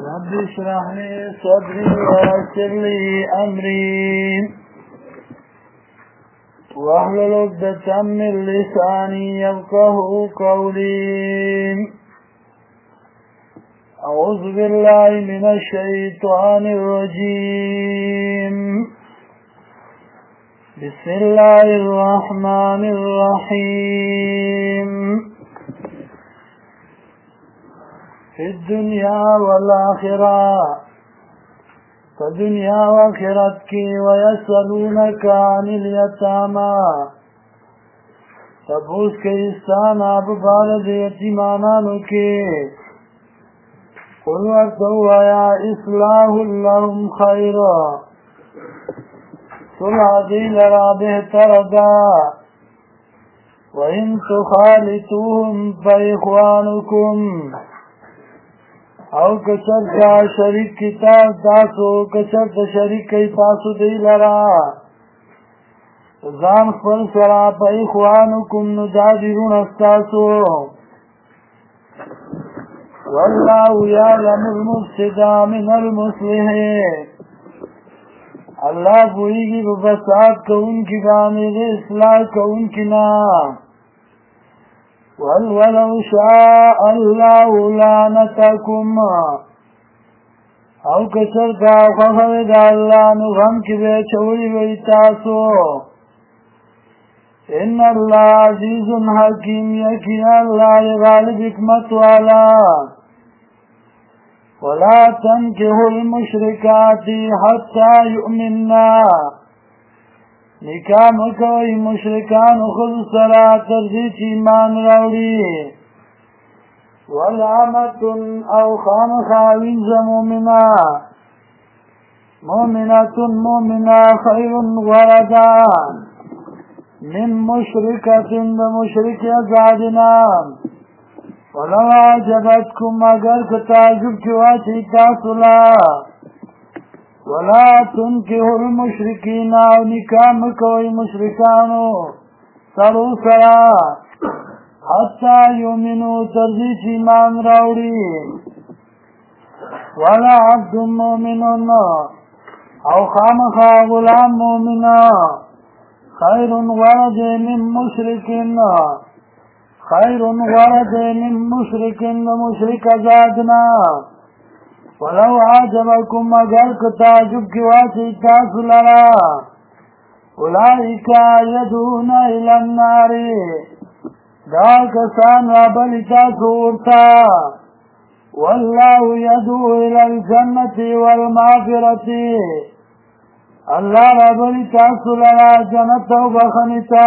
رب اشرح لي صدري ويسر لي أمري واحلل عقدة من لساني يفقهوا قولي. أعوذ بالله من الشيطان الرجيم. بسم الله الرحمن الرحيم. في الدنيا والآخرة فدنيا وآخرت کی ويسألونك عن اليتامى تبوس کے استان آپ بارد یتیمانانو کے قل ورتوا یا اصلاح لهم خیرا صلح دی لرا بہتر دا وَإِن تُخَالِطُوهُمْ فَإِخْوَانُكُمْ او کچر کا شریک کی تاسو کچر تا شریک کی تاسو دی لرا زان خپل سرا پا اخوانکم ندادرون استاسو واللہ یعلم المفسد من المصلح اللہ پوئیگی بفساد کا ان کی بامل اصلاح کا ان کی نا وَلَوْ شَاءَ اللَّهُ لَعَنَتَكُمْ او کچر کا خفوید اللہ نغم کی بے چوری بے تاسو ان اللہ عزیز حکیم یقین اللہ غالب حکمت والا وَلَا تَنْكِحُوا الْمُشْرِكَاتِ حَتَّى يُؤْمِنَّا نکاح مکوئی مشرکان خود سرا تردیچ ایمان راوڑی والعامت او خامخاوینز مومنات مومنا خیر وردا من مشرکت بمشرک ازادنا ولو عجبتکم اگر کتاجب کواچی تاسولا وَلَا تُنْكِحُوا الْمُشْرِكِينَ او نکاح مکوئی مشرکانو سرو سرا حتی یومنو ترزیچ ایمان راوڑی وَلَا عَبْدٌ مُؤْمِنٌ او خامخا غلام مومنا خیر ورد من مشرکن مشرک ازادنا ولو عجبكم اگر کتاجب کی واچی تاسو لرا اولئک یدون الى النار دا کسان رابلی تاسو ورتا واللہ یدو الى الجنة والمغفرة اللہ رابلی تاسو لرا جنت و بخنتا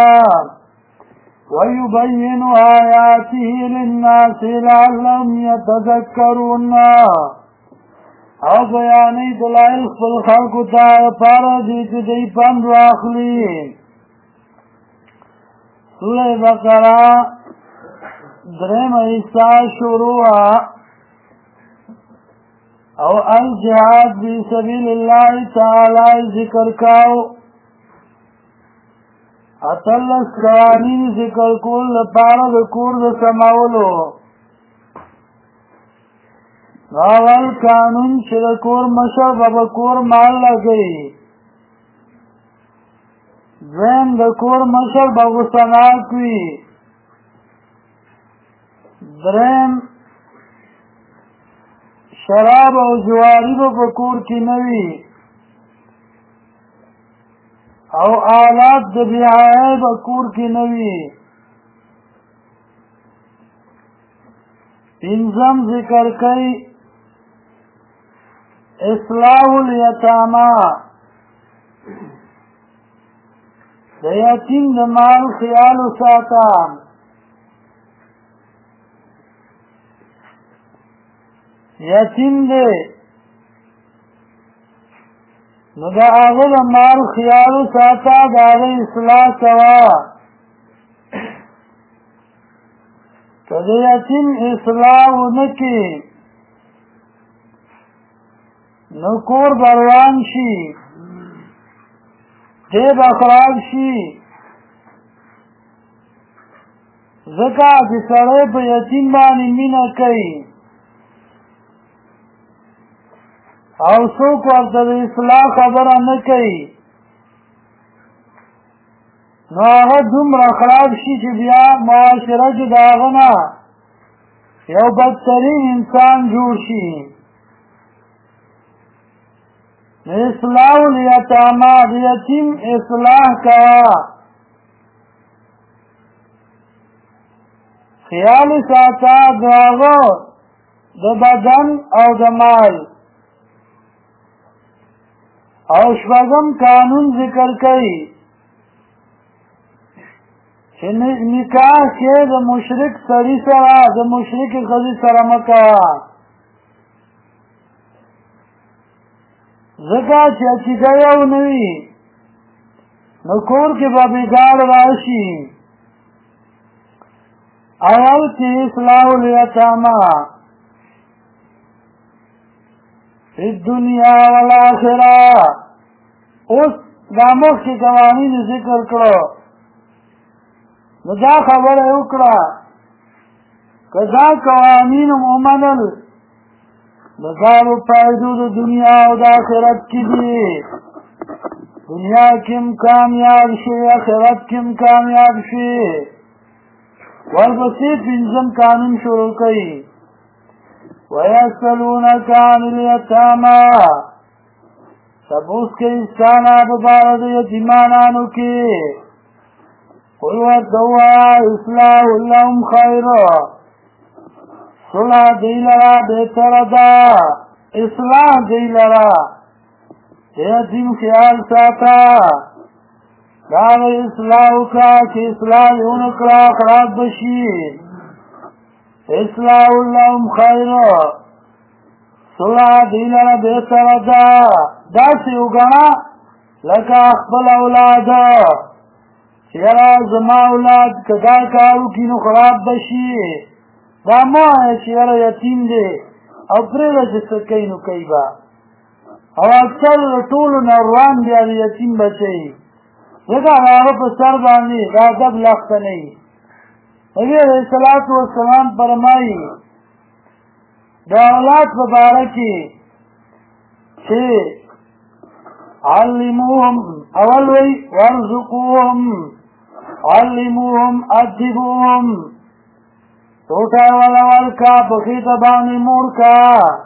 ویبین آیاته للناس لعلهم یتذکرون او بیانی دلائل خپل خلقو تا پارا دیت دی پند واخلی. سورہ بقرہ درم ایسا شروع او الجہاد بی سبیل اللہ تعالی ذکر کاؤ اتلس قوانین ذکر کول پارا دکور دسماولو اول قانون چې د کور مشر به کور مال لګوي دویم د کور مشر به غوسناک وي دریم شراب او جواری به په کور کې نه وي او آلات د بیاحیايي به کور کې نه وي پنځم ذکر کوي اصلاح الیتاما د یتیم د مال خیال ساته یتیم دی نو د هغه د مال خیال ساته د هغه اصلاح کوه که د یتیم اصلاح ونه کړي نو کور بروان شي جیب خراب شي ځکه چې سړی په یتیم باندې مینه کوي او څوک ورته د اصلاح خبره نه کوي نو هغه دومره خراب شي چې بیا معاشره کې د هغه نه یو بدترین انسان جوړ شي. اصلاح الیتاما د یتیم اصلاح کوه خیال ساته د هغه د بدن او د مال. او شپږم قانون ذکر کوي چې نکاح کې د مشرک سړي سره د مشرک ښځې سره مه کوه ځکه چې عقیده یو نه وي نو کور کې به بګاړ راشي. اول کې اصلاح الیتاما فی الدنیا والآخرہ. اوس دا مخکې قوانین ذکر کړو نو دا خبره وکړه که دا قوانین ومنل د دارو فایدو د دنیا او د آخرت کې دي. دنیا کې هم کامیاب شي آخرت کې هم کامیاب شي. ورپسې پنځم قانون شروع کوي وَيَسْأَلُونَكَ عَنِ الْيَتَامَى. تپوس کوي ستانه په باره د یتیمانانو کې قل ورته ووایه اصلاح لهم خیر صلح دی لرا بهتره ده. اصلاح دی لرا د یتیم خیال ساته د هغه اصلاح وکړه چې اصلاح یې ونه کړه خراب به شي. اصلاح لهم خیر صلح دی لرا بهتره ده. داسې وګڼه لکه خپل اولاد چې یاره زما اولاد که دا کار وکړي نو خراب به شي. دا مه وایه چې یاره یتیم دی او پرېږده چې څه کوي نو کوي به. او اکثر د ټولو نه روان بیا د یتیم بچی ځکه د هغه په سر باندې د ادب لخته نه وي. نبي علیه الصلاة والسلام فرمایي د اولاد په باره کې چې علموهم اول وی ورزقوهم علموهم ادبوهم ټوټه والا ورکا په خېټه باندې مور کا.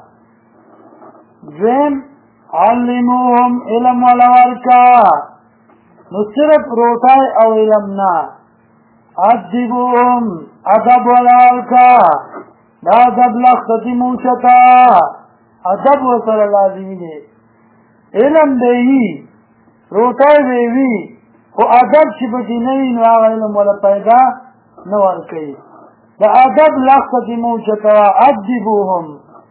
دویم علموهم علم والا ورکا نو صرف روټای او علم نه ادبوهم ادب والا ورکا دا ادب لختې موشتا ادب ورسره لازمي دی. علم دی وي روټای دی وي خو ادب چې پکې نه وي نو هغه علم ولا پیدا نه ورکوي. د ادب لختې موشتا ادبوهم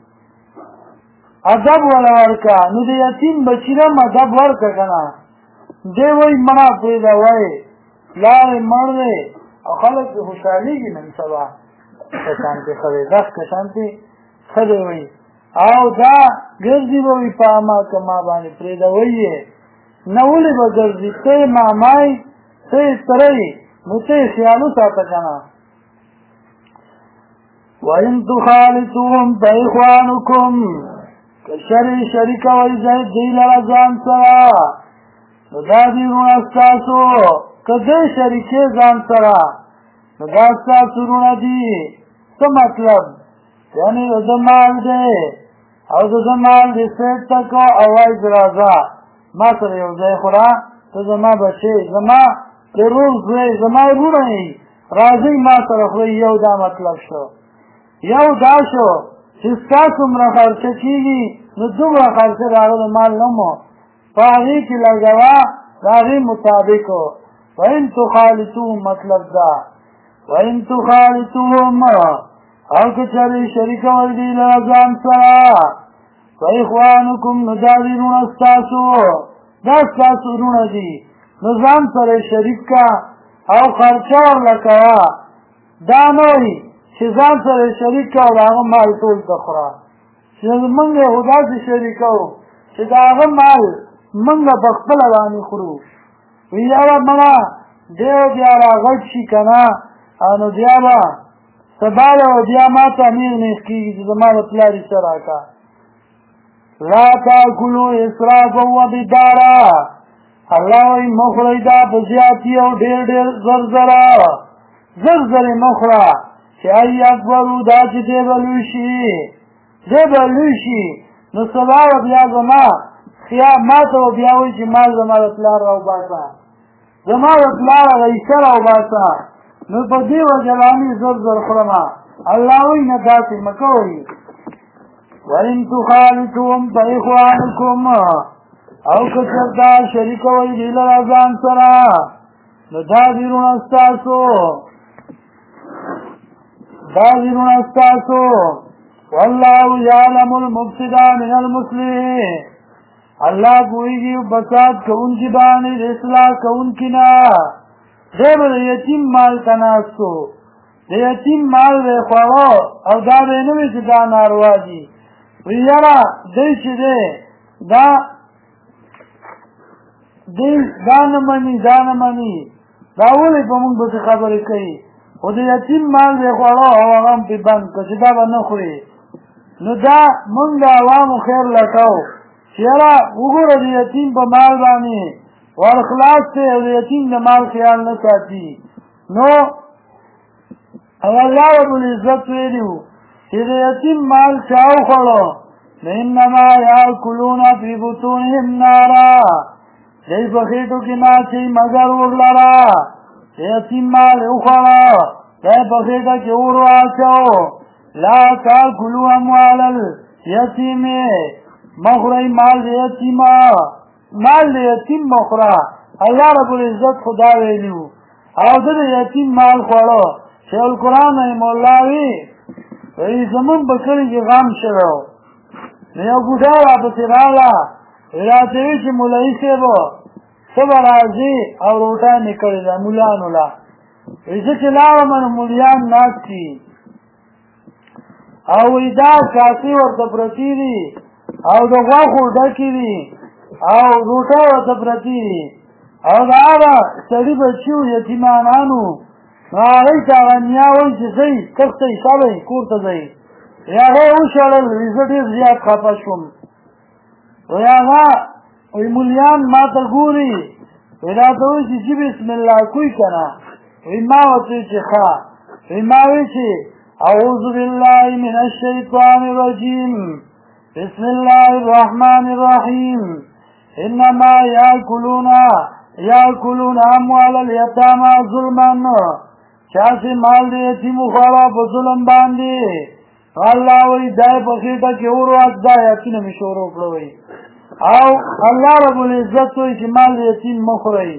ادب ولا ورکا. نو د یتیم بچی نه ادب ورکه که نه دی وایي مړه پرېږده وایي پلار یې مړ دی او خلک پرې خوشحالېږي نن سبا ښه شانتې ښه دی دغ که شانتې ښه دی وایي او دا ګرځي به وي په اما که ما باندې پرېږده وایي یې نه ولې به ګرځي ته یې مامای ته یې تره یې نو ته یې خیال وساته که نه. وَإِن تُخَالِطُوهُمْ فَإِخْوَانُكُمْ که شریک وایي دی لره ځان سره نو دا دي رونه ستاسو. که دی شریکې ځان سره نو دا ستاسو رونه دي. څه مطلب یعنې د ده مال دی او د ده مال دې سیټ ته کړه او وایي چې راځه ما سره یو ځای خوره ته زما بچې زما د روغ زوی زما رونه یې راځئ ما سره خورئ. یو دا مطلب شو. یو دا شو چې ستاسو څومره خرچه کېږي نو دومره خرچه د هغه د مال نه مو په هغې کې لګوه د هغې مطابق. وَإِن تُخَالِطُوهُم مطلب دا وَإِن تُخَالِطُوهُم او که چېرې شریکه وئ دوی لره ځان سره فإخوانکم نو دا دي رونه ستاسو دا ستاسو رونه دي نو ځان سره شریک که او خرچه ورله کوه. دا نه وایي چې ځان سره شریک که او د هغه مال ټول ته خوره چې موږ یې خو داسې شریکوو چې د هغه مال موږ په خپله باندې خورو. وي یاره مړه دی بیا راغټ شي که نه نو بیا به سبا به بیا ما ته امیر نیغ کېږي چې زما د پلار حصه راکړه. لا تاکلوا اسرافا وبدارا الله وی مخری دا بزیاتی او ډیر ډیر زر مخرا چې ای اکبرو دا چې دی بلوشي نو سبا بیا زما خیا ما ته بیا وی چې مال زما اطلاع راو باسا زما اطلاع رئیسه راو باسا نو په دې وجلانی زر خرما الله وی نه داسې مکوئ وَإِن تُخَالِطُوهُمْ فَإِخْوَانُكُمْ او کچرتا شریک وی دیل رازان سرا نو دا دیرون استاسو واللہ یعلم المفسد من المصلح اللہ کوئی بساد کون کی بانی اصلاح کون کی نا دے با یتیم مال تناسو دے یتیم مال دے خوارو او دا دے نوی چی دا ناروا جی ویارا دے چی دے دا نمانی دا اولی پا منگ بسی خبری کئی او دا یتیم مال دے خوارو او اغام پی بند کچی دا با نخوری نو دا منگ دا عوامو خیر لکاو چیارا اگو را دا یتیم پا مال بانی ورخلاص تے او دا یتیم دا مال خیال نساتی نو او اللہ رب العزت ویلیو چی دا یتیم مال چاو خورو انما یاکلون فی بطونهم نارا دی بخیٹو کی ناچی مگر ورلرا یتیم مال اخرا دی بخیٹو کی ورو آچاو لا تاکلو اموال الیتیم مخری مال یتیم مخرا اللہ رب العزت خدا ویلیو او دا یتیم مال خورو شیخ القرآن مولاوی وی زمون بکری کی غام شرو نیو گوڑا را بسرالا راتوی چی ملائی سے بو سب رازی او روٹا نکلی دا ملانو لا ایسا چلاو من ملیان ناک چی او ایدا کاسی ورطا پرتی دی او دا غاخو ڈکی دی او روٹا ورطا پرتی دی او دا آبا سڑی بچیو یتیمانانو آغای چاگا نیاوی چی سی کستی سابی کورتا زی یا غی اوشالل ویزدی زیاد خفا شم ویا غا وی ملیان ما تا گوری وی راتوی چی جی بسم اللہ کوئی کنا وی ماوتوی چی خوا وی ماوی چی اعوذ باللہ من الشیطان الرجیم بسم اللہ الرحمن الرحیم انما یاکلون اموال الیتاما ظلمن چاسی مال دی یتیم خوارا بظلم باندی اللہ وی دائی بخیٹا کی اوروات دائی اکینا مشورو کروئی او اللہ رب العزت وی چی مال یتیم مخوری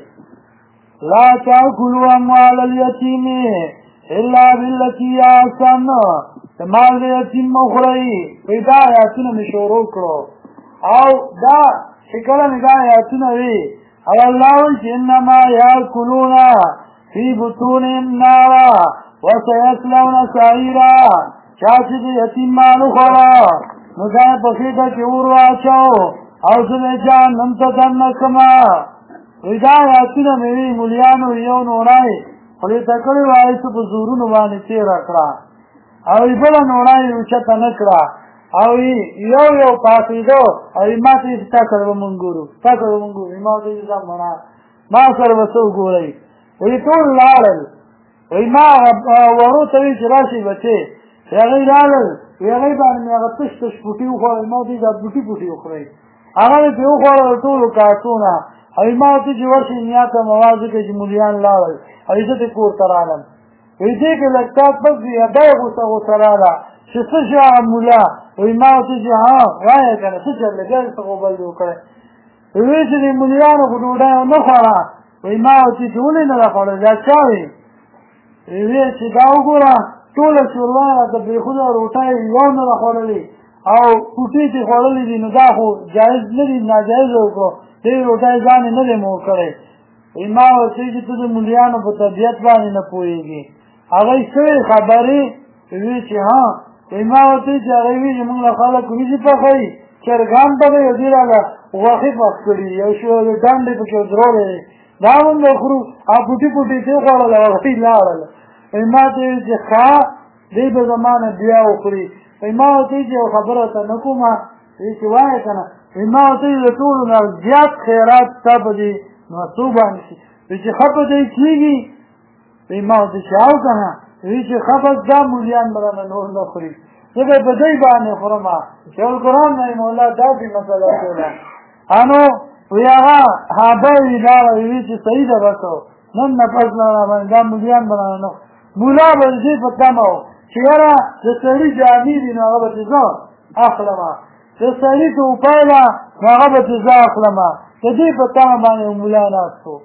لا تاکلو اموال الیتیم الا باللتی آسان مال یتیم مخوری وی دائی اکینا مشورو کرو او دا شکلن دائی اکینا وی او اللہ وی چی انما یاکلونا فی بطونهم نارا وسیسلون سعیرا چاچی دی یتیم مالو خورا نزای پخیٹا کی اورو آچاو او زبی جان نمتا دنکما ویدای آتینا میوی ملیانو یون اونای خلی تکلی وائی سو بزورونو بانی تیر اکرا او بلا نونای اوچتا نکرا او یو پاسیدو او ما تیسی تاکر بمنگورو ما تیسی زمنا ما سر بسو گوری وی طول لارل وی ما ورو توی چراشی بچه یغی لارل یغی بانی اغا تش پوٹی اخوار ما تیسی بوٹی اخوری اغا تی اخوار طولو کارتونا او ما تیسی ورشی نیاتا موازی که جی ملیان لارل او ایزت کور ترانم وی دیکھ لگتات پس بی ادائی غصرالا چه سشی آغا ملا وی ما تیسی ها رای کنه سچر لگل سقو بلدو کرے وی چه دی ملیانو خودودائی نخورا وی ما تیسی اولی نرخوڑا جا چاوی وی چه داو گورا طول شوروانا تا بیخود روٹای یو نرخوڑلی او پوٹی تی خوڑلی دی نو دا خو جائز ندی ناجائز ہوکو دی روٹای زانی ندی مور کرے وی ما تیسی تو دی ملیانو پا طبیعت بانی نپوئی گی اگئی سوی خبری وی چه ها وی ما تیسی اگئی وی منگ لخالک ویجی پا خواهی چرگان پا گئی و دیر آگا وخی پاک کری یو شو دانڈی پا کیو درو گئی دامن بخرو پوٹی تی خوڑل وغی لارل وی ما تیسی خواه دی با زمان بیا اخری وی ما تیسی خبرتا نکو ما چې وایه که نه ما ورته ویل د ټولو نه زیات خیرات ستا په دې مستو باندې شي چې ښه په دی کېږي ما ورته چې او که نه چې ښه بس دا مولیان به رانه نور نه خوري زه به په دی باندې خورم شیخ القرآن رحمه الله داسې مسله کوله انو وی هغه هابه وي لاړه وی چې صحیح ده بس نن نه پس نه راباندې دا مولیان به رانه نه مولا به د دې په تمه و چې یاره د سړي جامې دي نو هغه به چې زه اخلم د سړي توپایله نو هغه به چې زه اخلم د دې په تمه باندې مولا ناست و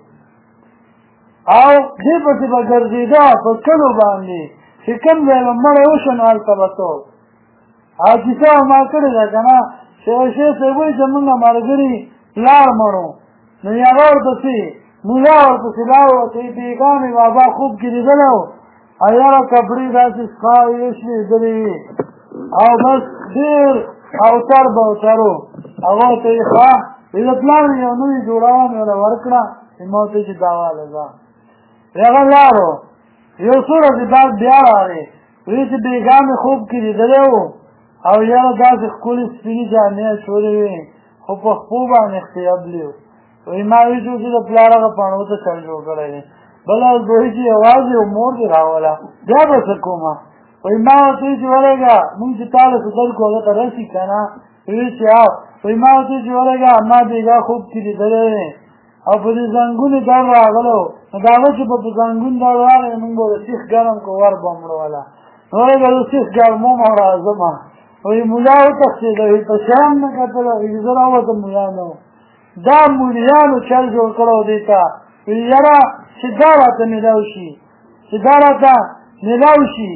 او دې پسې به ګرځېده په کلو باندې چې کوم ځای به مړی وشو نو هلته به تو او کیسه ما کړې ده که نه شیخ صاحب وایي چې مونږ ملګري پلار مړو نو هغه ورپسې مولا ورپسې لاړو چې بیګانې بابا خوب کې لیدلی و او یاره کپړې داسې سخاوې شلېدلې وي او بس ډېر اوتر به اوترو هغه ته یې ښه وایي د پلار مې یو نوي جوړوه مې ورله ورکړه ما ورته چې دا واله ځه هغه لاړو یو څو ورځې بعد بیا راغی وایي چې بیګانې خوب کې لیدلی و او یاره داسې ښکلې سپینې جامې اچولې وې خو په خپو باندې اختیابلي و وایي ما ویل چې د پلار هغه پڼو ته چل جوړ کړی دی بله اوس به وایي چې یوازې و مور دې راوله بیا به څه کومه وایي ما ورته وایي چې ولېږه مونږ چې تا له سدل کړو هغه ته رسي که نه وایي چې او وایي ما ورته وایي چې ولېږه ما بېګا خوب کې لیدلی دی او په دې زنګونې در راغلو نو د هغه چې به په زنګون در راغی مونږ به د سیخ ګرم کړو ور به مړوله نو ولېږه زه سیخ ګرموم او راځمه وایي ملا وتښتېده وایي په شیان نه کتله وایي زه راوتم ملا نه و دا مولیانو چل جوړ کړی دې ته وایي یاره چې دا راته میلاو شي چې دا راته میلاو شي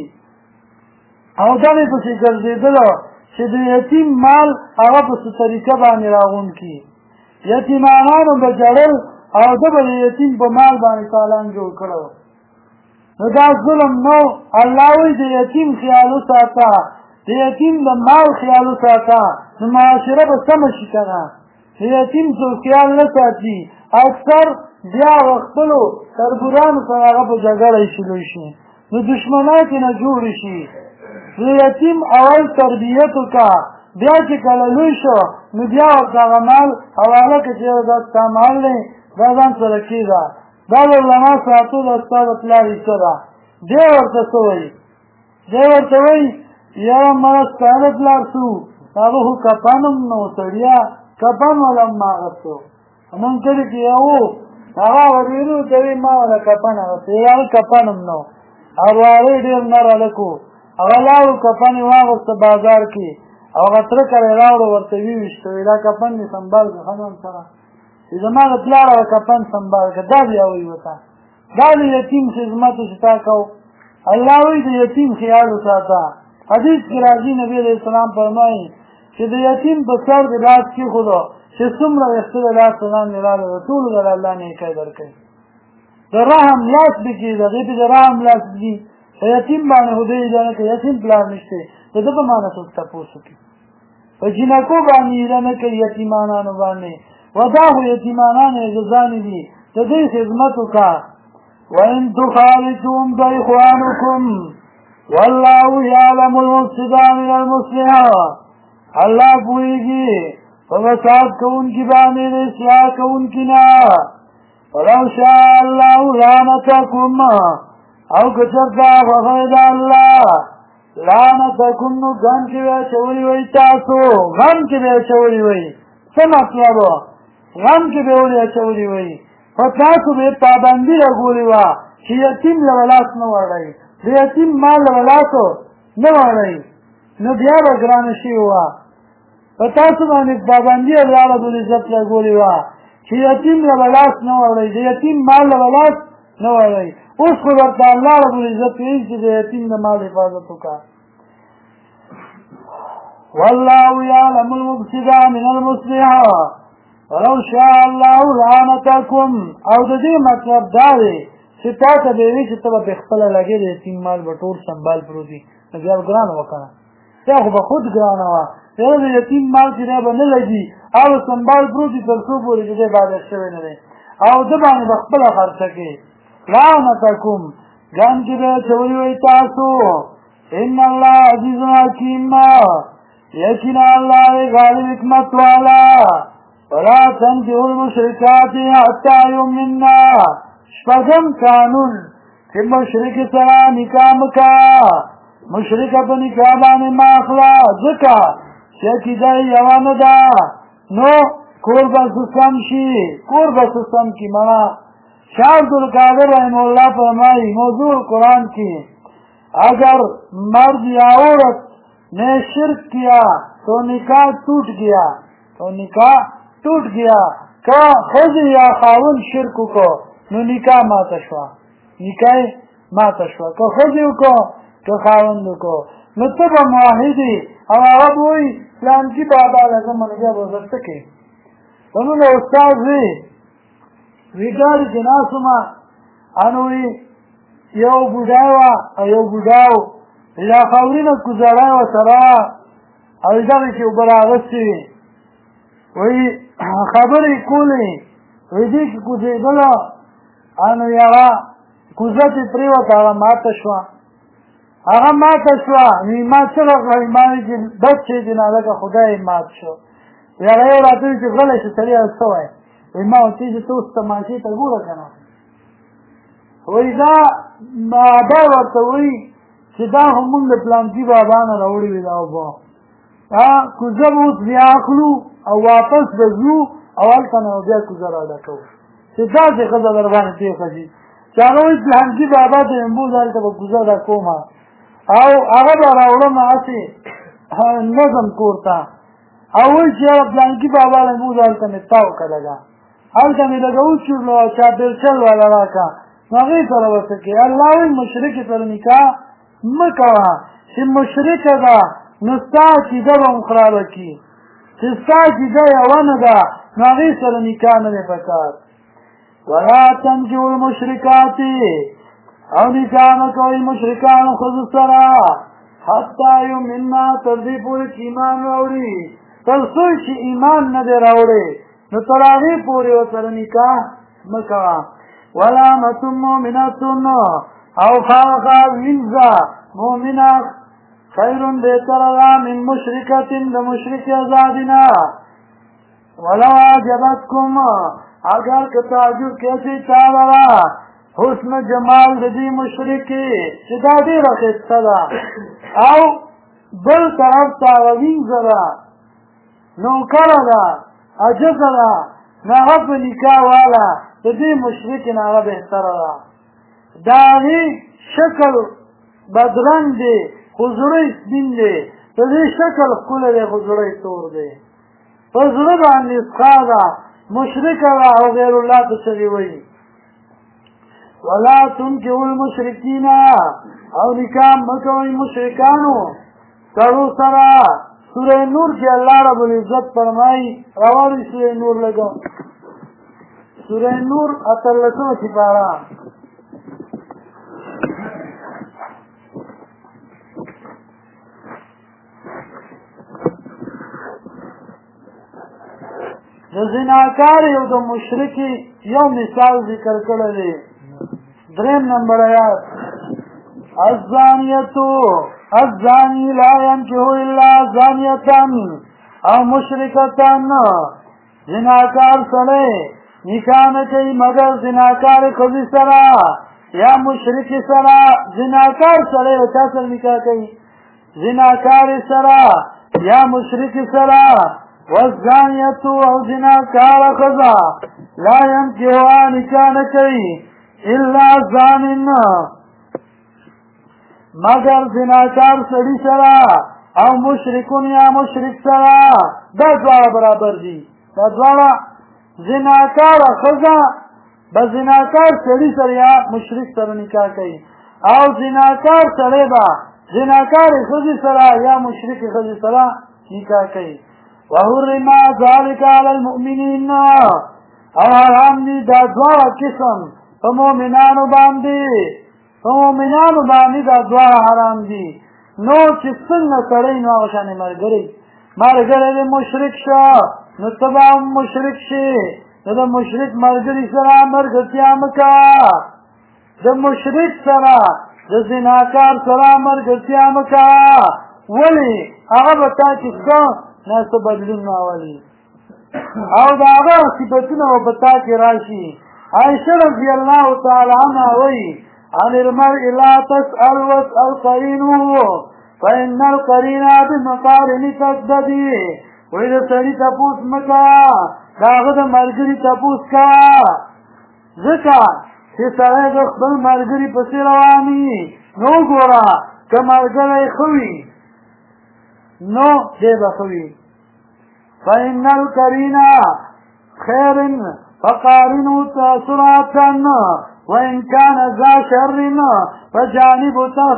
او دا مې پسې ګرځېدلو چې د یتیم مال هغه په څه طریقه باندې راغونډ کړي یتیمانانو به ژړل او ده به د یتیم په مال باندې تالان جوړ کړی نو دا ظلم نو الله وایي د یتیم خیال وساته د یتیم د مال خیال وساته نو معاشره به سمه شي که نه د یتیم څوک خیال نه ساتي اکثر بیا خپلو تربورانو سره هغه په جګړه ایښودی شي نو دشمنان ترې نه جوړې شي د یتیم اول تربیت وکړه بیا چې کله لوی شو نو بیا ورته هغه مال حواله کړه چې دا ستا مال دی دا ځان سره کېږده دا د علما ساتو د ستا د پلار حصه ده دی ورته څه وایي دی ورته وایي یاره مړه ستا د پلار څه و هغه خو کفن هم نه و سړیه کفن والا هم ما اخیستی و زمونږ کلي کې یو و هغه ورېرو ته وایي ما والا کفن اخیستی هغه کفن هم نه و اروارۍ ډېر نر هلک و هغه لاړو کفن یې واغوسته بازار کې او هغه تره کره یې راوړو ورته ویویشته وایي دا کفن مې سنبال کړه ښه ځان سره زما د پلار هغه کفن سنبال کړه دا بیا وایي ورته دا د یتیم خدمت چې تا کوو الله وایي د یتیم خیال وساته حدیث کې راځي نبي علیه السلام فرمایي چې د یتیم په سر د لاس کېښودو چې څومره ویښته د لاس ته لاندې راغله ټولو ته الله نیکی درکوي د رحم لاس به کېږي هغې پې د رحم لاس ږدي په یتیم باندې خو دوی ایله نه کوي یتیم پلار نشته د ده په معنی څوک تپوس وکړي په جینکو باندې ایله نه کوي یتیمانانو باندې و دا خو یتیمانان عزیزانې دي د دوی خدمت وکړه وإن تخالطوهم فإخوانكم والله يعلم المفسد من المصلح الله پوهیږي په فساد کوونکي باندې د اصلاح کوونکي نه ولو شاء الله لعنتکم او که چېرته خوښوي د الله لعنتکم نو غم کې به اچولي وئ تاسو غم کې به اچولي وئ څه مطلب غم کې به ولې اچولي وئ په تاسو به پابندي لګولې وه چې یتیم له لاس نه وړئ د یتیم مال له لاسو نه وړئ نو بیا به ګرانه شوې وه په تاسو باندې پابندي الله رب العزت لګولې وه چې یتیم له لاس نه وړئ د یتیم مال له لاس نه وړئ اوس خو ورته الله رب العزت وایي چې د یتیم د مال حفاظت وکړه والله يعلم المفسد من المصلح ولو شاء الله لعنتکم او د دې مطلب دا دی چې تا ته به وي چې ته به پخپله لګې د یتیم مال به ټول سنبال پروت وي نو بیا به ګرانه وکړه بیا خو به خود ګرانه وه بیا د یتیم مال چې دی به نه لګي او سنبال پروت وي تر څو پورې چې دی عبادت شوی نه دی او ده باندې به خپله خرڅه کړي لعنتکم ګن کې به اچولي وئ تاسو ان الله عزیز حکیم یقینا الله غالب حکمت والا ولا تنكحوا المشركات حتى يؤمنن شپږم قانون چې مشرک سره نکاح مکا مشرک په نکاح باندې ماخلا ځکه چې کیدای یوانه ده نو کور به سم شي کور به سم کی منا شاه عبدالقادر رحم الله فرمایي موضوع قرآن کی اگر مرد یا عورت نے شرک کیا تو نکاح ٹوٹ گیا کہ خود یا خاون شرک کو نو نکاح ماته شوا که خود کو که خاوند کو نو ته به موحدی او هغه به وایي پلانکي بابا لکه منګه به درته کوي زمونږ استاد وی ګاډي کې ناست وم انو وی یو بوډا وه او یو بوډا و دا خاورینه کوزړی ورسره او دغې کې اوبه راغستې وي وایي خبرې کولې وایي دې کې کوزېدله انو هغه کوزه چې پرېوته هغه ماته شوه نو ما څنګه کړی ما وایي چې بد شی دی نه لکه خدای مات شو هغه یو راته وایي چې غلی شو سړي څه وایي وایي ما ورته چې ته اوس تماشې ته ګوره که نه وایي دا بابا ورته وایي چې دا خو مونږ د پلانکي بابا نه راوړي وي دا اوبه کوزه به اوس بیا اخلو او واپس به ځو او هلته نه بیا کوزه راډکوو چې داسې ښځه در باندې پېښه شي چې هغه وایي پلانکي بابا ته امبوز هلته به کوزه ډکوم او هغه به راوړم هسې نظم کور ته او وایي چې یاره پلانکي بابا له امبوز هلته مې تاو که لږه هلته مې لږه وچورلو او چاپېرچل والا راکړه نو هغې سره به څه کوې الله وایي مشرکې سره نکاح مه کوه چې مشرکه ده نو ستا عقیده به هم خرابه کړي چې ستا عقیده یوه نه ده نو هغې سره نکاح نه دی پکار ولا تنکحوا المشرکات او نکاح مه کوئ مشرکانو ښځو سره حتی یؤمنن تر دې پورې چې ایمان راوړي تر څو چې ایمان نه دی راوړی نو تر هغې پورې ورسره نکاح مه کوه ولا امة مؤمنة او خامخا وینځه مؤمنه خیر بهتره ده من مشرکة د مشرک ازادینا ولو عجبتکم اگر که تعجب کیسې تا لره حسن جمال د دې مشرکې چې دا ډېره ښایسته ده او بل طرف ته هغه وینځه ده نوکره ده عجزه ده نو هغه په نکاح واله د دې مشرکې نه هغه بهتره ده د هغې شکل بدرنګ دی خو زړه یې سپین دی د دې شکل ښکلی دی خو زړه یې تور دی په زړه باندې سخا ده مشرکه ده او غیر الله ته څه وایي ولا تنکحوا المشرکین او نکاح مه کوئ مشرکانو سړو سره سوره نور کې الله رب العزت فرمایي راوړئ سوره نور لږه سوره نور 18 سپاره د زناکار یو د مشرکي یو مثال ذکر کړی دی 3 نمبر آیات الزانی لا ينکح الا زانیة او مشرکة زناکار سره نکاح نه کوي مگر زناکار ښځې سره یا مشرکې سره زناکار سره یو چا سره نکاح کوي زناکار سره یا مشرکې سره والزانیة او زناکار ښځه لا ينکحها نکاح نه کوي الا زان مگر زناکار سړي سره او مشرکون یا مشرک سره دا دواړه برابر دي دا دواړه زناکار ښځه به زناکار سړي سره یا مشرک سره نکاح کوي او زناکار سړی به زناکار ښځې سره یا مشرک ښځې سره نکاح کوي وحرم ذلك على المؤمنين او حرام دي دا دواړه قسم په مؤمنانو باندې دا دواړه حرام دي نو چې څنګه سړی نو هغه شانې ملګری دې مشرک شه نو ته به هم مشرک شې نو د مشرک ملګري سره ملګرتیا مه کوه د مشرک سره د زناکار سره ملګرتیا مه کوه ولې هغه به تا کې څه نه څه بدلون راولي او د هغه صفتونه به په تا کې راشي. عائشة رضی الله تعالی عنها وایي عن المرء لا تسأل واسأل قرينه فإن القرين بمقارن تقتدي. وایي د سړي تپوس مه کوه د هغه د ملګري تپوس کوه ځکه چې سړی د خپل ملګري پسې روان وي نو ګوره که ملګری ښه وي نو دی به ښه وي. فإن القرين خير فقارنه سرعة وإن كان ذا شر فجانب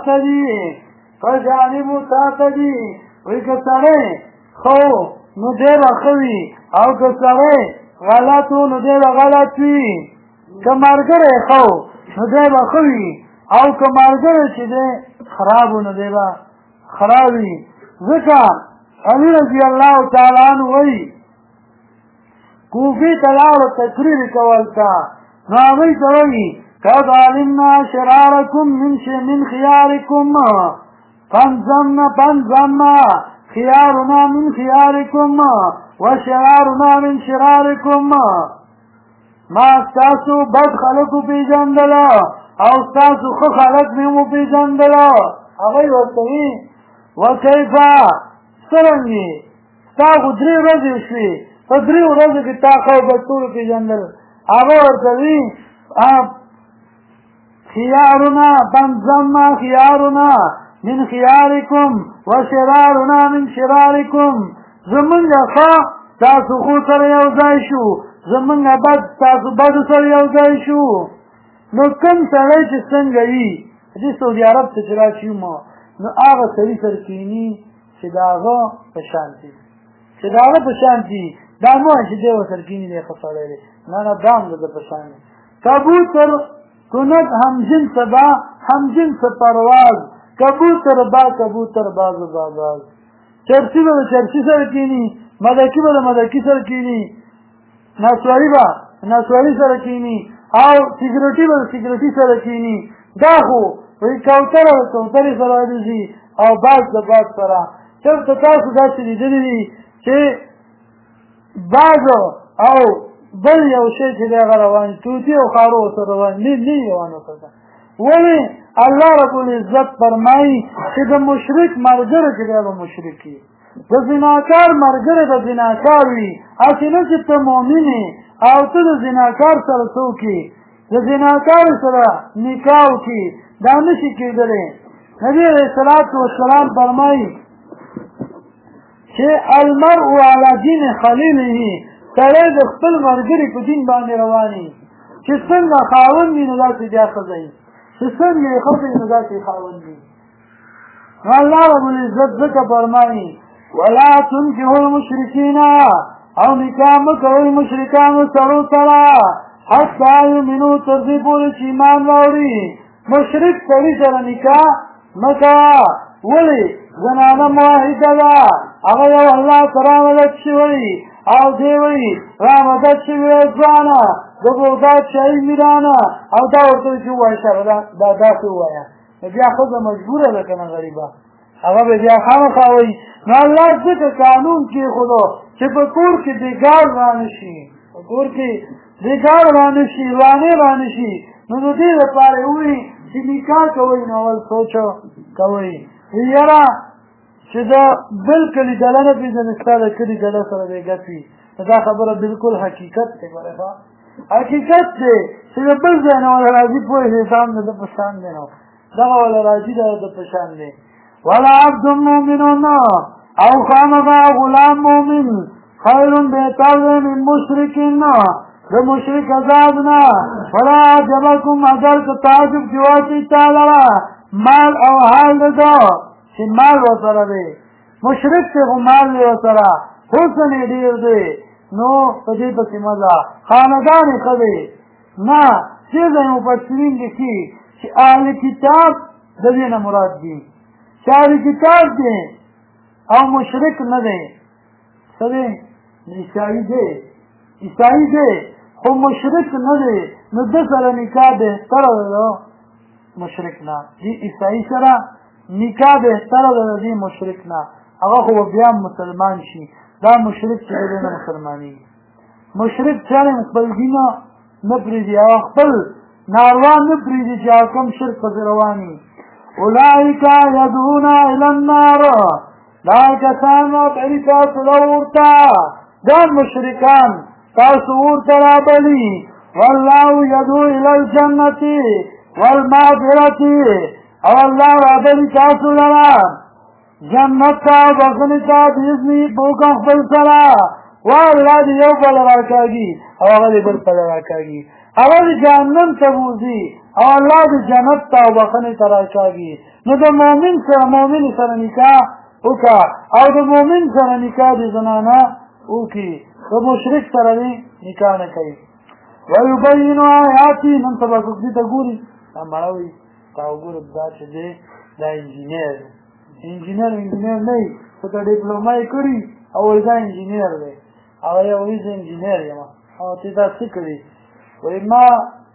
تهتدي. وایي که سړی ښه نو دی به ښه وي او که سړی غلط و نو دی به غلط وي. که ملګری ښه نو دی به ښه وي او که ملګری چې دی خراب و نو دی به خراب وي. ځکه علي رضی الله تعالی عنه وایي کوفې ته لاړو تقریر کول ته نو هغوی ته وایي قد علمنا شرارکم من خيارکم فانضم خيارنا من خيارکم وشرارنا من شرارکم. ما ستاسو بد خلقو پیژندل او ستاسو ښه خلق مې مو پیژندل. هغوی ورته وي وکیفه څرنګې ستا خو 3 ورځې شوې په 3 ورځو کې تا ښه بد ټولو پیژندل. هغه ورته وي خيارنا فانضم خيارنا من خيارکم وشرارنا من شرارکم. زمونږ ښه تاسو خو سره یو ځای شو زمونږ بد تاسو بد سره یو ځای شو. نو کوم سړی چې څنګه وي دې سعودي عرب ته چې راشي نو هغه سړي سره کښېني چې د هغه په شان دي دا مو چې دی ورسره کښېني دی ښه سړی دی نه دا هم د ده په شان دی. کبوتر کند همجنس با همجنس پرواز کبوتر با کبوتر باز چرسی به د چرسی سره کښېني مدکي به د مدکي سره کښېني نسواري به نسواري سره کښېني او سګرټي به د سګرټي سره کښېني. دا خو وایي کوتره د کوترې سره الوزي او باز د باز سره. چېرته تاسو داسې لیدلي دي چې باز او بل یو شی چې دی هغه روان طوطي او خارو ورسره روان نه روان ورسره. ولې الله رب العزت فرمایي چې د مشرک ملګری چې دی به مشرک وي د زناکار ملګری به زناکار وي. هسې نه چې ته مؤمن او ته د زناکار سره څه وکړې د زناکار سره نکاح وکړې دا نه شي کېدلی. نبي علیه الصلاة والسلام فرمایي چې المرء علی دین خلیله سړی د خپل ملګري په دین باندې روان وي چې څنګه خاوند وي نو داسې بیا ښځه وي چې څنګه یې ښځه وي نو داسې خاوند وي. نو الله رب العزت ځکه فرمایي ولا تنکحوا المشرکین او نکاح مه کوئ مشرکانو سړو سره حتی یؤمنوا تر دې پورې چې ایمان راوړي. مشرک سړي سره نکاح مه کوه. ولې زنانه موحده ده هغه یو الله ته رامدد شوی او دی وایي رامدد شوی ځوانه د بغداد شاهي میرانه او دا ورته چې ووایه شهره دا داسې ووایه نو بیا ښځه مجبوره ده که نه غریبه هغه به بیا خامخا وایي. نو الله ځکه قانون کېښودو چې په کور کې بېګار رانه شي په کور کې بېګار رانه شي روانې رانه شي. نو د دې لپاره یې ووایي چې نکاح کوئ نو اول سوچ کوئ یاره چې دا بل کلي ډله نه پېژنې ستا د کلي ډله سره دی ګپ وي دا خبره بالکل حقیقت دی ګورې حقیقت دی چې د بل ځای نه وله راځي پوه شې دا هم د ده په شان دی نو دغه وله راځي دا د ده په شان دی. ولا عبد مؤمن او خامخا غلام مؤمن خیر بهتر دی من مشرک د مشرک آزاد نه. ولا عجبکم اگر که تعجب کې واچوي تا لره مال او حال د ده چې مال ورسره دی مشرک دی خو مال دی ورسره حسن یې ډېر دی نو په دې پسې مزه خاندان یې ښه دی نه څه ځای مفسرین لیکي چې اهل کتاب د دې نه مراد دي چې اهل کتاب دی او مشرک نه دی څه دی عیسایي دی خو مشرک نه دی نو ده سره نکاح بهتره ده مشرک نه دی عیسایي سره نکاح بهتره ده دې مشرک نه هغه خو بیا مسلمان شي دا مشرک چې دی نه مسلمانېږي مشرک چانه خپل دین نه پرېږدي او خپل ناروا نه پرېږدي چې هغه کوم شرک پسې روان وي اولئک یدعون الی النار دا کسان بلي تاسو ورته دا مشرکان تاسو ورته رابلي والله يدعو الى الجنة والمغفرة او الله رابلي تاسو لرا جنت تا بخنی تا بیزنی بوکن خبل سرا والله دی یو بل راکاگی او اغلی بل پل راکاگی اغلی جهنم تبوزی او الله دی جنت تا بخنی تا راکاگی نو دا مومن سر نکاح اوکا او دا مومن سر نکاح دی زنانا اوکی دا مشرک سر نکاح نکائی ويبين آیاتی نن سبا سکتی تا گوری مراوی تاو گور دا چه دی دا انجینیر نئی سکا ڈپلومائی کری او دا انجینیر دی او یا ویز انجینیر یما او تی دا سکری وی ما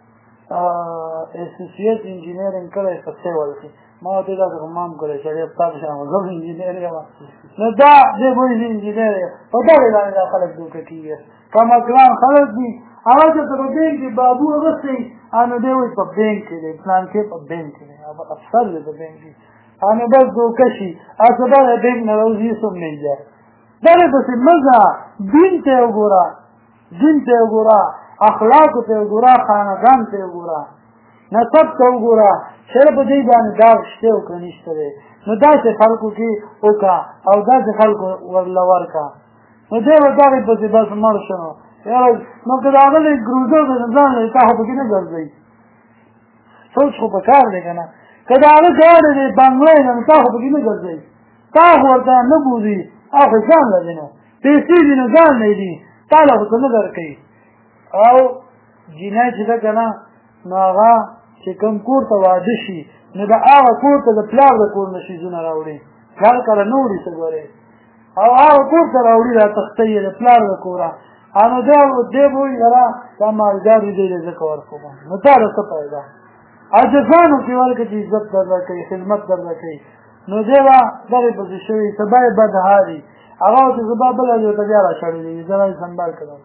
اسوسییت انجینیرنگ کرے سکتے والکی ما تی دا سکمام کرے شریع ابتاب شام زب انجینیر یما نو دا دی بویز انجینیر یما او دا ویلانی دا خلق دوکا کی گیا کم اکران خلق دی هغه چې په بینک کې بابو غوښتي انو دی وي په بینک کې دی پلان کې په بینک کې او افسر دی په بینک کې انو بس دوکشي اته دا بینک نه روزي سم نه دی دا به څه مزه دین ته وګوره اخلاق ته وګوره خاندان ته وګوره نسب ته وګوره شر په دې باندې دا شته او کنيشته نو دا چې خلکو کې وکا او دا چې خلکو ورلا ورکا نو دې وګورئ په دې بس مړ شنو یاره نو که دا هغه ګروزو د ځان له تا په کې نه ګرځي سوچ خو په کار دی کنه که دا هغه ګاډي دی بنگلې نه تا په کې نه ګرځي تا ورته نه بوزي هغه ځان لري نو پیسې دې نه ځان نه دي تا له څه نه درکې او جنای چې دا کنه نو هغه چې کوم کور ته واده شي نو دا هغه کور ته د پلار د کور نشي زونه راوړي هر کله نوري څه غوري او هغه کور ته راوړي را تختې د پلار د کوره انو دا دې وې را سمالدار دې زکه ورکوم نو دا څه پیدا اجزانو کې ورکه چې عزت درکې خدمت درکې نو دی وا دغه په شوی سبا بدهاري هغه چې سبا بل له تجار شړلې ځای سنبال کړو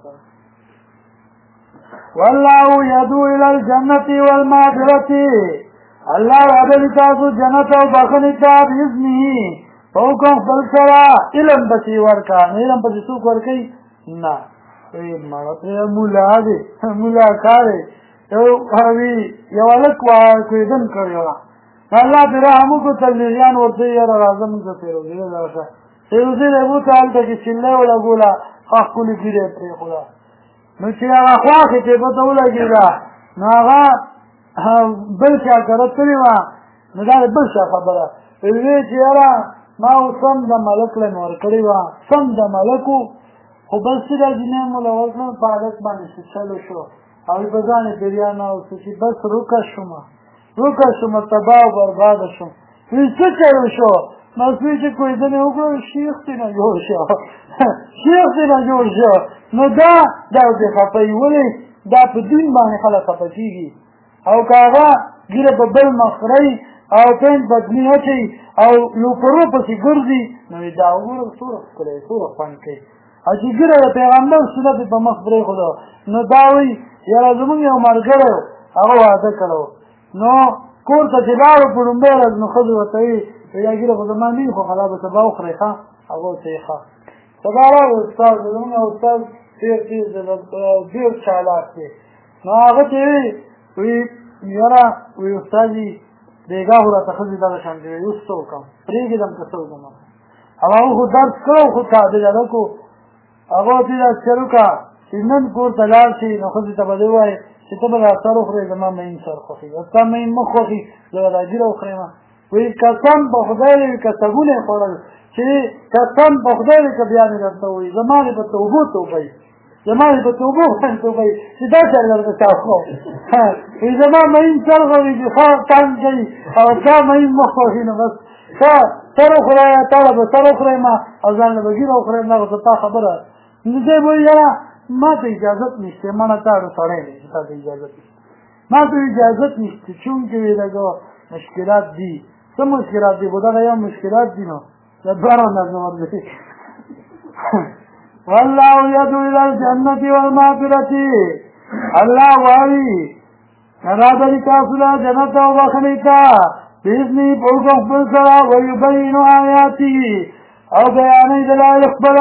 والله يدعو الى الجنه والمغفرة الله ربنا تاسو جنت او بخنه ته باذنه حکم فلسرا علم بچي ورکا علم بچي څوک ورکي نه مړه مولا دې مولا کارې یو هوی یو لک وا کوي دن کړو الله دې رحم کو تللیان ورته یې راځم زه پیروزي راشه پیروزي له وو تعال ته چې له ولا ګولا خاص کولې کړې په خدا نو چې هغه خواخې ته په توله کېدا نو هغه بل څه کړتلی و نو دا بل څه خبره وی چې یاره ما وسم د ملک له نور کړی و سم د ملکو خو بل څه د جنې مولا ورنه په عادت باندې چلو شو او په ځان پیریان او چې بس روکا شوم تباہ او برباد شوم څه چلو شو نو چې کوی دنه وګورئ شیخ دې نه جوړ شو نو دا دې خپې ولې دا په دین باندې خلک خپېږي او کاغه ګیره په بل مخری او پین بدنی اچي او لو پرو پسې ګرځي نو دا وګورئ سورہ پان کې اجي ګیره پیغمبر سنت په مخبره خدا نو دا وی یاره زمون یو مرګره هغه واده کړو نو کور ته جلارو په لومبه راز نو خو وته یا ګیره خو زمانی خو خلا به تباو خریخه هغه ته سبارا استاد زمون استاد ډیر چالاک دی نو هغه ته وی یاره وی استادي دیګه هو راته خزي دا شان دی یو څو کوم پریګ دم څه کوم هغه خو درس کړو خو تا دې راکو هغه دې شروع کا نن کور تلار شي نو خو ته بده وای چې ته به سره خو زما مې سر خوخي او ته مې مخ خوخي زه دا ډیر خو ما وی قسم په خدای کتابونه خورل چې قسم په خدای کې بیان درته وي زمانه په توبه زمانه په توبه چې دا څنګه لږه تاسو ها زمانه مې سر غوړي چې خاص څنګه او دا مې مخ خوخي نو بس سره خدای تعالی به سره خدای ما ځان له بګیرو خدای نه غوښته خبره نو دې وایي ما ته اجازه نشته ما نه تاسو سره نه ته اجازه ما ته اجازه نشته چون کې لګو مشکلات دي څه مشکلات دي ودا یا مشکلات دي نو جبارو نظر دی والله يدعو الى الجنة والمغفرة الله وایي نرادلی تاسو له جنت او بخښنې ته بإذنه په حکم خپل سره ویبین آیاته او بیانوي دلایل خپل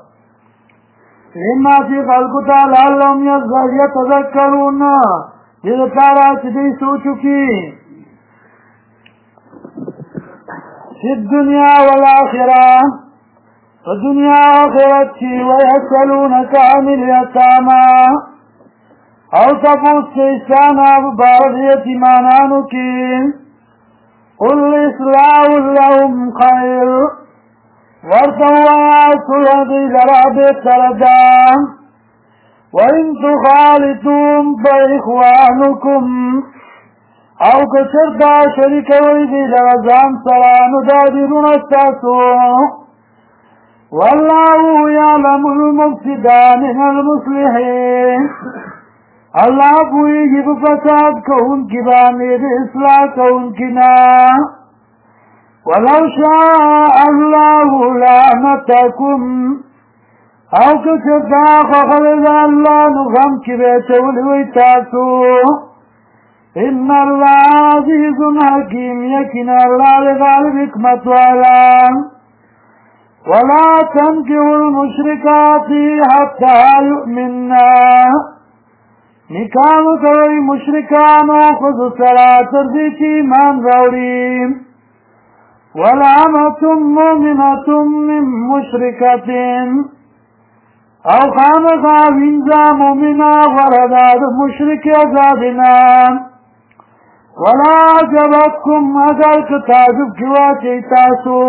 للناس خلقو ته لعلهم یتذکرون دې لپاره چې دوی سوچ وکړي فی الدنیا والآخرة الدنیا آخرت کی ویسألونک عن الیتامی او تپوس کشتانا ببارد یتیمانانو کی قل اصلاح لهم خیر ورطوا سلحی لرا بتردا وان تخالطون فاخوانکم او کچرتا شریکوی دی لرزان سرانو دادرون استاسو والله يعلم المفسد من المصلحين الله پوئیگی بفساد کون کی بانید اصلاح کون کی نا ولو شاء الله لعنتكم او کچرتا خخلد اللہ نغم کی بیتولوی تاسو ان اللہ عزیز حکیم یکن اللہ لغالب حکمت والا ولا تنكحوا المشركات حتى يؤمننا نکاح کوي مشرکانو خود سره تر دې چې ایمان راوړي ولا امة مؤمنة من مشركة او خامخا وینځه مؤمنه غوره ده د مشرک ازادنا ولا عجبتكم اگر که تعجب کې واچئ تاسو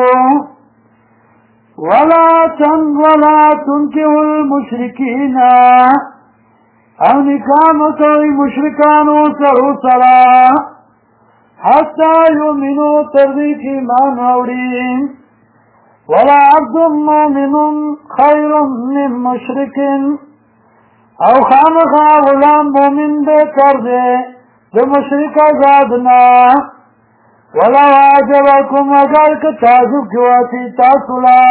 ولا تنكحوا المشركين او نکاح مکوئ مشرکانو سره حتى يؤمنوا تردی کی ایمان راوړي ولا عبد مؤمن خير من مشرك او خامخا غلام مؤمن بهتر دی د مشرک آزادنا ولو عجبكم اگر که تعجب کې واچئ تاسو لا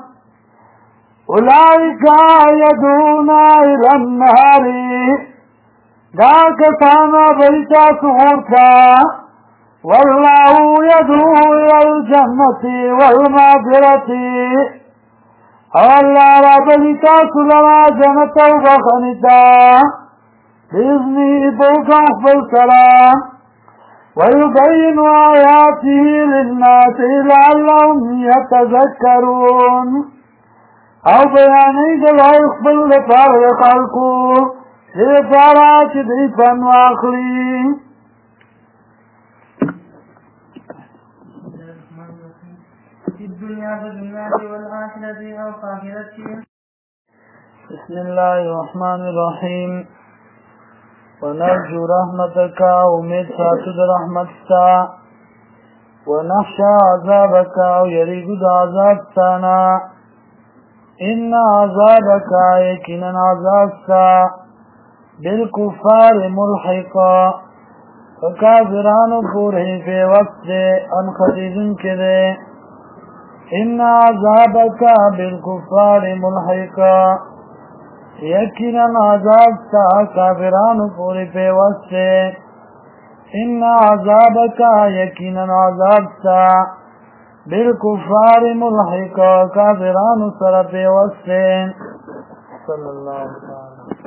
اولئک یدعون الی النار دا کسانا بیتا سغورتا والله یدعو الی الجنة والمغفرة او اللہ را بیتا سلما جنت و بخنتا بإذنی بوکا خبر سلام ويبين آياته للناس لعلهم يتذكرون او بیانی دلائی خبر لپار خلقو لپارا چی دی پن واخلی في الدنيا بالدنيا والآخرة او فاخرة بسم الله الرحمن الرحيم ونرجو رحمتك امید ساتد رحمتتا ونخشى عذابك ويريد عذابتنا ان عذابك يكنا عذابتا بالكفار ملحقا فكافرانو پوره في وقت ان خدیدن کده ان عذابك بالكفار ملحقا یقینا عذابتا کافرانو پوره في وقت ان عذابك یقینا عذابتا بالکفار ملحقا کافرانو سره پیوسته صلی الله علیه